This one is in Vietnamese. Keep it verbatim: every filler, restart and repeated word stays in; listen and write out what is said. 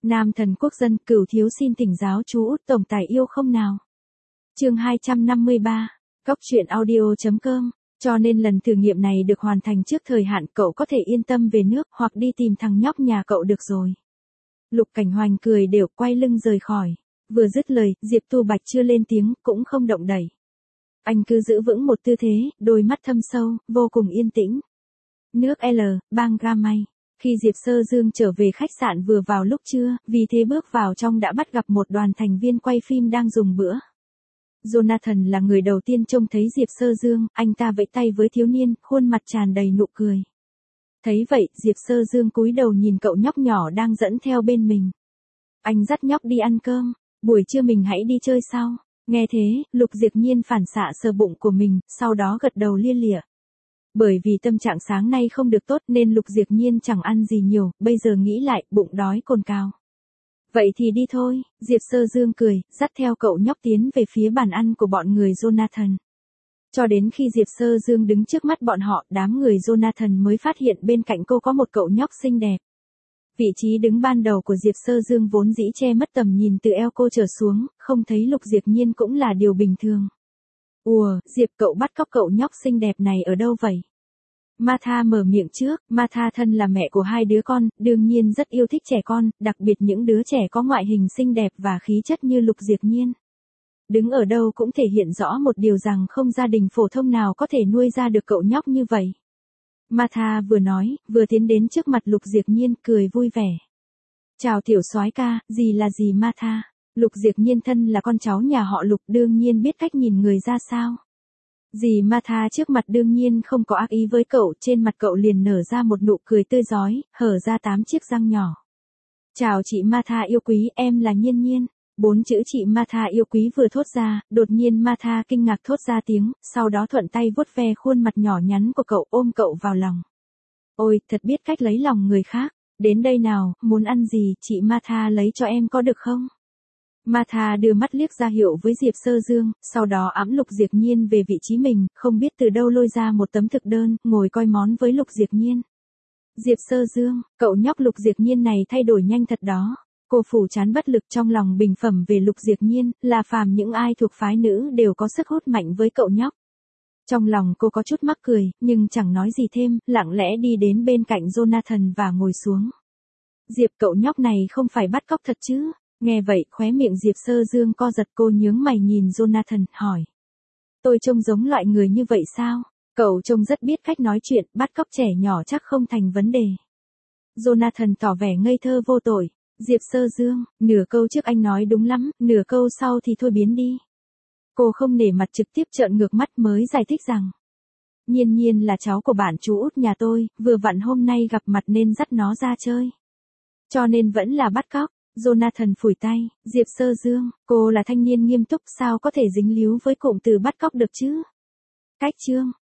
Nam thần quốc dân, cửu thiếu xin thỉnh giáo chú út tổng tài yêu không nào. Chương hai trăm năm mươi ba, Góc truyện audio chấm com. Cho nên lần thử nghiệm này được hoàn thành trước thời hạn, cậu có thể yên tâm về nước hoặc đi tìm thằng nhóc nhà cậu được rồi. Lục Cảnh Hoành cười đều, quay lưng rời khỏi. Vừa dứt lời, Diệp Tu Bạch chưa lên tiếng, cũng không động đẩy. Anh cứ giữ vững một tư thế, đôi mắt thâm sâu, vô cùng yên tĩnh. Nước L, bang Gamay. Khi Diệp Sơ Dương trở về khách sạn vừa vào lúc trưa, vì thế bước vào trong đã bắt gặp một đoàn thành viên quay phim đang dùng bữa. Jonathan là người đầu tiên trông thấy Diệp Sơ Dương, anh ta vẫy tay với thiếu niên, khuôn mặt tràn đầy nụ cười. Thấy vậy, Diệp Sơ Dương cúi đầu nhìn cậu nhóc nhỏ đang dẫn theo bên mình. Anh dắt nhóc đi ăn cơm, buổi trưa mình hãy đi chơi sau. Nghe thế, Lục Diệp Nhiên phản xạ sờ bụng của mình, sau đó gật đầu lia lịa. Bởi vì tâm trạng sáng nay không được tốt nên Lục Diệp Nhiên chẳng ăn gì nhiều, bây giờ nghĩ lại, bụng đói cồn cào. Vậy thì đi thôi, Diệp Sơ Dương cười, dắt theo cậu nhóc tiến về phía bàn ăn của bọn người Jonathan. Cho đến khi Diệp Sơ Dương đứng trước mắt bọn họ, đám người Jonathan mới phát hiện bên cạnh cô có một cậu nhóc xinh đẹp. Vị trí đứng ban đầu của Diệp Sơ Dương vốn dĩ che mất tầm nhìn từ eo cô trở xuống, không thấy Lục Diệp Nhiên cũng là điều bình thường. Ùa, Diệp cậu bắt cóc cậu nhóc xinh đẹp này ở đâu vậy? Martha mở miệng trước, Martha thân là mẹ của hai đứa con, đương nhiên rất yêu thích trẻ con, đặc biệt những đứa trẻ có ngoại hình xinh đẹp và khí chất như Lục Diệp Nhiên. Đứng ở đâu cũng thể hiện rõ một điều rằng không gia đình phổ thông nào có thể nuôi ra được cậu nhóc như vậy. Martha vừa nói, vừa tiến đến trước mặt Lục Diệp Nhiên, cười vui vẻ. Chào tiểu soái ca, gì là gì Martha? Lục Diệp Nhiên thân là con cháu nhà họ Lục, đương nhiên biết cách nhìn người ra sao. Dì Martha trước mặt đương nhiên không có ác ý với cậu, trên mặt cậu liền nở ra một nụ cười tươi rói, hở ra tám chiếc răng nhỏ. Chào chị Martha yêu quý, em là Nhiên Nhiên. Bốn chữ chị Martha yêu quý vừa thốt ra, đột nhiên Martha kinh ngạc thốt ra tiếng, sau đó thuận tay vuốt ve khuôn mặt nhỏ nhắn của cậu, ôm cậu vào lòng. Ôi, thật biết cách lấy lòng người khác. Đến đây nào, muốn ăn gì, chị Martha lấy cho em có được không? Martha đưa mắt liếc ra hiệu với Diệp Sơ Dương, sau đó ẵm Lục Diệp Nhiên về vị trí mình, không biết từ đâu lôi ra một tấm thực đơn, ngồi coi món với Lục Diệp Nhiên. Diệp Sơ Dương, cậu nhóc Lục Diệp Nhiên này thay đổi nhanh thật đó. Cô phủ chán bất lực trong lòng bình phẩm về Lục Diệp Nhiên, là phàm những ai thuộc phái nữ đều có sức hút mạnh với cậu nhóc. Trong lòng cô có chút mắc cười, nhưng chẳng nói gì thêm, lặng lẽ đi đến bên cạnh Jonathan và ngồi xuống. Diệp cậu nhóc này không phải bắt cóc thật chứ? Nghe vậy, khóe miệng Diệp Sơ Dương co giật, cô nhướng mày nhìn Jonathan, hỏi. Tôi trông giống loại người như vậy sao? Cậu trông rất biết cách nói chuyện, bắt cóc trẻ nhỏ chắc không thành vấn đề. Jonathan tỏ vẻ ngây thơ vô tội. Diệp Sơ Dương, nửa câu trước anh nói đúng lắm, nửa câu sau thì thôi biến đi. Cô không nể mặt trực tiếp trợn ngược mắt mới giải thích rằng. Nhiên Nhiên là cháu của bạn chú út nhà tôi, vừa vặn hôm nay gặp mặt nên dắt nó ra chơi. Cho nên vẫn là bắt cóc. Jonathan phủi tay, Diệp Sơ Dương, cô là thanh niên nghiêm túc sao có thể dính líu với cụm từ bắt cóc được chứ? Cách chương,